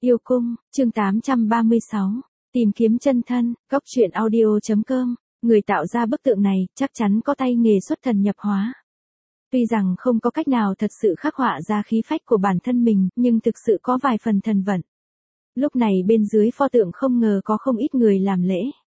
Yêu cung, chương 836, tìm kiếm chân thân, góc truyện audio.com, người tạo ra bức tượng này chắc chắn có tay nghề xuất thần nhập hóa. Tuy rằng không có cách nào thật sự khắc họa ra khí phách của bản thân mình, nhưng thực sự có vài phần thần vận. Lúc này bên dưới pho tượng không ngờ có không ít người làm lễ.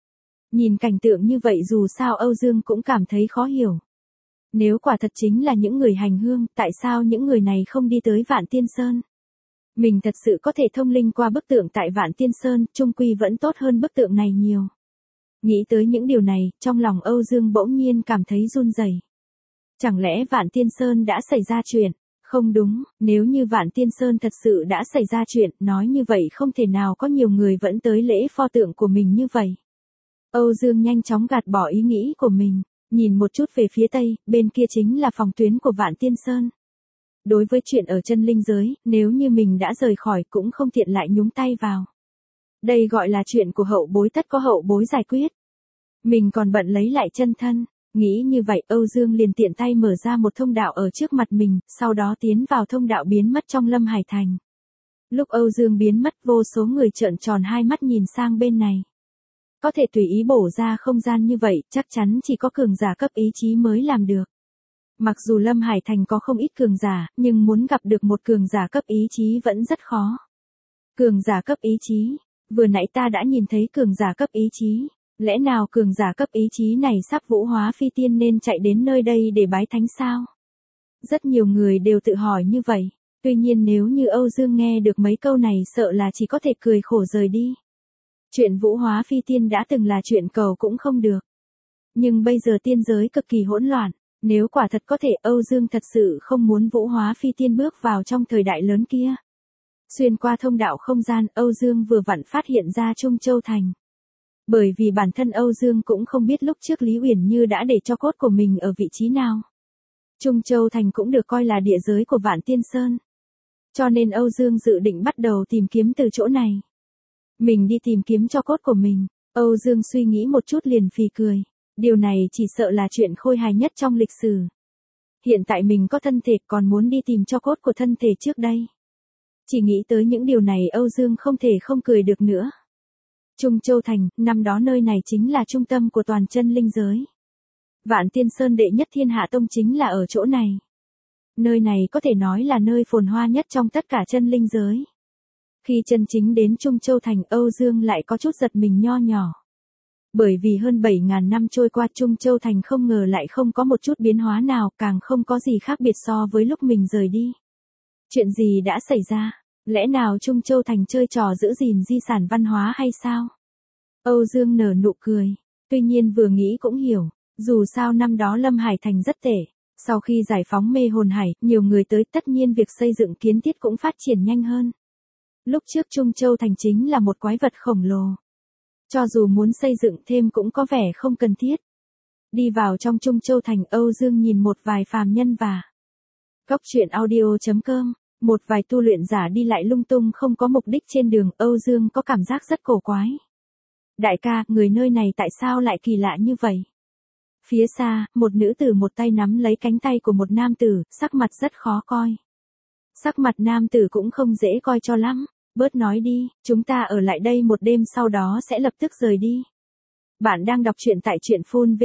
Nhìn cảnh tượng như vậy dù sao Âu Dương cũng cảm thấy khó hiểu. Nếu quả thật chính là những người hành hương, tại sao những người này không đi tới Vạn Tiên Sơn? Mình thật sự có thể thông linh qua bức tượng tại Vạn Tiên Sơn, chung quy vẫn tốt hơn bức tượng này nhiều. Nghĩ tới những điều này, trong lòng Âu Dương bỗng nhiên cảm thấy run rẩy. Chẳng lẽ Vạn Tiên Sơn đã xảy ra chuyện? Không đúng, nếu như Vạn Tiên Sơn thật sự đã xảy ra chuyện, nói như vậy không thể nào có nhiều người vẫn tới lễ pho tượng của mình như vậy. Âu Dương nhanh chóng gạt bỏ ý nghĩ của mình, nhìn một chút về phía tây, bên kia chính là phòng tuyến của Vạn Tiên Sơn. Đối với chuyện ở chân linh giới, nếu như mình đã rời khỏi cũng không tiện lại nhúng tay vào. Đây gọi là chuyện của hậu bối, tất có hậu bối giải quyết. Mình còn bận lấy lại chân thân. Nghĩ như vậy Âu Dương liền tiện tay mở ra một thông đạo ở trước mặt mình, sau đó tiến vào thông đạo biến mất trong Lâm Hải Thành. Lúc Âu Dương biến mất vô số người trợn tròn hai mắt nhìn sang bên này. Có thể tùy ý bổ ra không gian như vậy, chắc chắn chỉ có cường giả cấp ý chí mới làm được. Mặc dù Lâm Hải Thành có không ít cường giả, nhưng muốn gặp được một cường giả cấp ý chí vẫn rất khó. Cường giả cấp ý chí, vừa nãy ta đã nhìn thấy cường giả cấp ý chí. Lẽ nào cường giả cấp ý chí này sắp vũ hóa phi tiên nên chạy đến nơi đây để bái thánh sao? Rất nhiều người đều tự hỏi như vậy. Tuy nhiên nếu như Âu Dương nghe được mấy câu này sợ là chỉ có thể cười khổ rời đi. Chuyện vũ hóa phi tiên đã từng là chuyện cầu cũng không được. Nhưng bây giờ tiên giới cực kỳ hỗn loạn. Nếu quả thật có thể Âu Dương thật sự không muốn vũ hóa phi tiên bước vào trong thời đại lớn kia. Xuyên qua thông đạo không gian Âu Dương vừa vặn phát hiện ra Trung Châu Thành. Bởi vì bản thân Âu Dương cũng không biết lúc trước Lý Uyển Như đã để cho cốt của mình ở vị trí nào. Trung Châu Thành cũng được coi là địa giới của Vạn Tiên Sơn. Cho nên Âu Dương dự định bắt đầu tìm kiếm từ chỗ này. Mình đi tìm kiếm cho cốt của mình. Âu Dương suy nghĩ một chút liền phì cười. Điều này chỉ sợ là chuyện khôi hài nhất trong lịch sử. Hiện tại mình có thân thể còn muốn đi tìm cho cốt của thân thể trước đây. Chỉ nghĩ tới những điều này Âu Dương không thể không cười được nữa. Trung Châu Thành, năm đó nơi này chính là trung tâm của toàn chân linh giới. Vạn Tiên Sơn đệ nhất thiên hạ tông chính là ở chỗ này. Nơi này có thể nói là nơi phồn hoa nhất trong tất cả chân linh giới. Khi chân chính đến Trung Châu Thành Âu Dương lại có chút giật mình nho nhỏ. Bởi vì hơn 7.000 năm trôi qua Trung Châu Thành không ngờ lại không có một chút biến hóa nào, càng không có gì khác biệt so với lúc mình rời đi. Chuyện gì đã xảy ra? Lẽ nào Trung Châu Thành chơi trò giữ gìn di sản văn hóa hay sao? Âu Dương nở nụ cười. Tuy nhiên vừa nghĩ cũng hiểu. Dù sao năm đó Lâm Hải Thành rất tệ. Sau khi giải phóng mê hồn hải, nhiều người tới tất nhiên việc xây dựng kiến thiết cũng phát triển nhanh hơn. Lúc trước Trung Châu Thành chính là một quái vật khổng lồ. Cho dù muốn xây dựng thêm cũng có vẻ không cần thiết. Đi vào trong Trung Châu Thành Âu Dương nhìn một vài phàm nhân và góc truyện audio.com. Một vài tu luyện giả đi lại lung tung không có mục đích trên đường Âu Dương có cảm giác rất cổ quái. Đại ca, người nơi này tại sao lại kỳ lạ như vậy? Phía xa, một nữ tử một tay nắm lấy cánh tay của một nam tử, sắc mặt rất khó coi. Sắc mặt nam tử cũng không dễ coi cho lắm. Bớt nói đi, chúng ta ở lại đây một đêm sau đó sẽ lập tức rời đi. Bạn đang đọc truyện tại truyện phun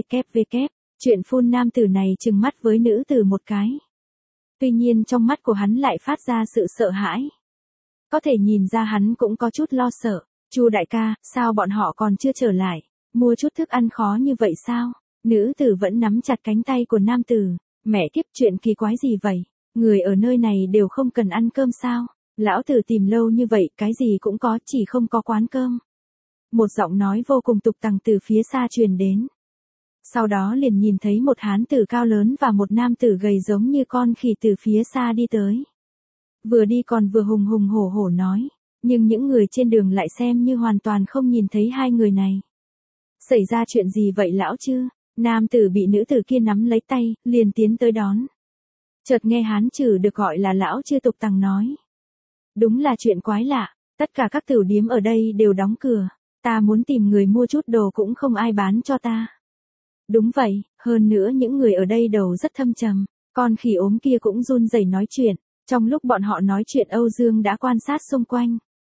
www. Truyện phun nam tử này trừng mắt với nữ tử một cái. Tuy nhiên trong mắt của hắn lại phát ra sự sợ hãi. Có thể nhìn ra hắn cũng có chút lo sợ. Chu đại ca, sao bọn họ còn chưa trở lại? Mua chút thức ăn khó như vậy sao? Nữ tử vẫn nắm chặt cánh tay của nam tử. Mẹ kiếp, chuyện kỳ quái gì vậy? Người ở nơi này đều không cần ăn cơm sao? Lão tử tìm lâu như vậy, cái gì cũng có, chỉ không có quán cơm. Một giọng nói vô cùng tục tằng từ phía xa truyền đến. Sau đó liền nhìn thấy một hán tử cao lớn và một nam tử gầy giống như con khỉ từ phía xa đi tới. Vừa đi còn vừa hùng hùng hổ hổ nói, nhưng những người trên đường lại xem như hoàn toàn không nhìn thấy hai người này. Xảy ra chuyện gì vậy lão chứ? Nam tử bị nữ tử kia nắm lấy tay, liền tiến tới đón. Chợt nghe hán chử được gọi là lão chư tục tằng nói. Đúng là chuyện quái lạ, tất cả các tửu điếm ở đây đều đóng cửa, ta muốn tìm người mua chút đồ cũng không ai bán cho ta. Đúng vậy, hơn nữa những người ở đây đầu rất thâm trầm, con khỉ ốm kia cũng run rẩy nói chuyện, trong lúc bọn họ nói chuyện Âu Dương đã quan sát xung quanh,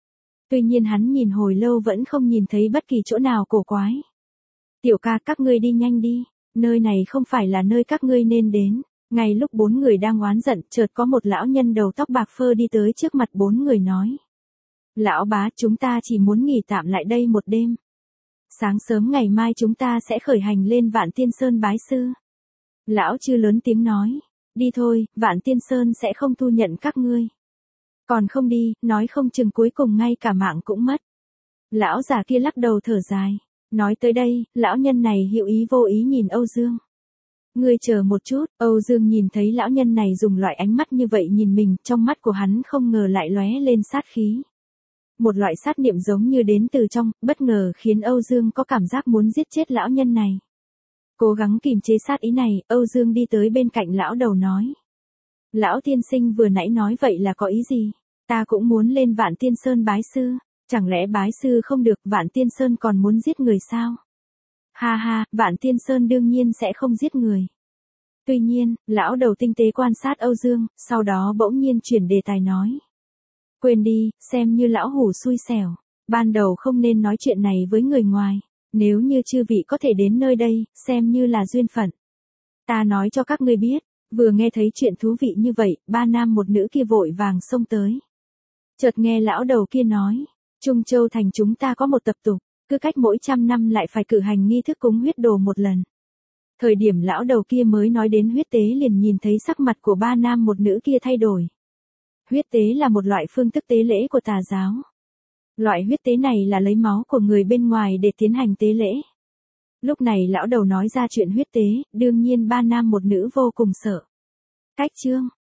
Tuy nhiên hắn nhìn hồi lâu vẫn không nhìn thấy bất kỳ chỗ nào cổ quái. Tiểu ca, các ngươi đi nhanh đi, nơi này không phải là nơi các ngươi nên đến. Ngay lúc 4 người đang oán giận, chợt có một lão nhân đầu tóc bạc phơ đi tới trước mặt 4 người nói. Lão bá, chúng ta chỉ muốn nghỉ tạm lại đây một đêm. Sáng sớm ngày mai chúng ta sẽ khởi hành lên Vạn Tiên Sơn bái sư. Lão Chư lớn tiếng nói. Đi thôi, Vạn Tiên Sơn sẽ không thu nhận các ngươi. Còn không đi, nói không chừng cuối cùng ngay cả mạng cũng mất. Lão già kia lắc đầu thở dài. Nói tới đây, lão nhân này hữu ý vô ý nhìn Âu Dương. Ngươi chờ một chút, Âu Dương nhìn thấy lão nhân này dùng loại ánh mắt như vậy nhìn mình, trong mắt của hắn không ngờ lại lóe lên sát khí. Một loại sát niệm giống như đến từ trong, bất ngờ khiến Âu Dương có cảm giác muốn giết chết lão nhân này. Cố gắng kìm chế sát ý này, Âu Dương đi tới bên cạnh lão đầu nói. Lão tiên sinh vừa nãy nói vậy là có ý gì? Ta cũng muốn lên Vạn Tiên Sơn bái sư, chẳng lẽ bái sư không được, Vạn Tiên Sơn còn muốn giết người sao? Ha ha, Vạn Tiên Sơn đương nhiên sẽ không giết người. Tuy nhiên, lão đầu tinh tế quan sát Âu Dương, sau đó bỗng nhiên chuyển đề tài nói. Quên đi, xem như lão hủ xui xẻo. Ban đầu không nên nói chuyện này với người ngoài. Nếu như chư vị có thể đến nơi đây, xem như là duyên phận. Ta nói cho các ngươi biết, vừa nghe thấy chuyện thú vị như vậy, 3 nam một nữ kia vội vàng xông tới. Chợt nghe lão đầu kia nói, Trung Châu thành chúng ta có một tập tục, cứ cách mỗi 100 năm lại phải cử hành nghi thức cúng huyết đồ một lần. Thời điểm lão đầu kia mới nói đến huyết tế liền nhìn thấy sắc mặt của 3 nam một nữ kia thay đổi. Huyết tế là một loại phương thức tế lễ của tà giáo. Loại huyết tế này là lấy máu của người bên ngoài để tiến hành tế lễ. Lúc này lão đầu nói ra chuyện huyết tế, đương nhiên 3 nam một nữ vô cùng sợ. Cách chương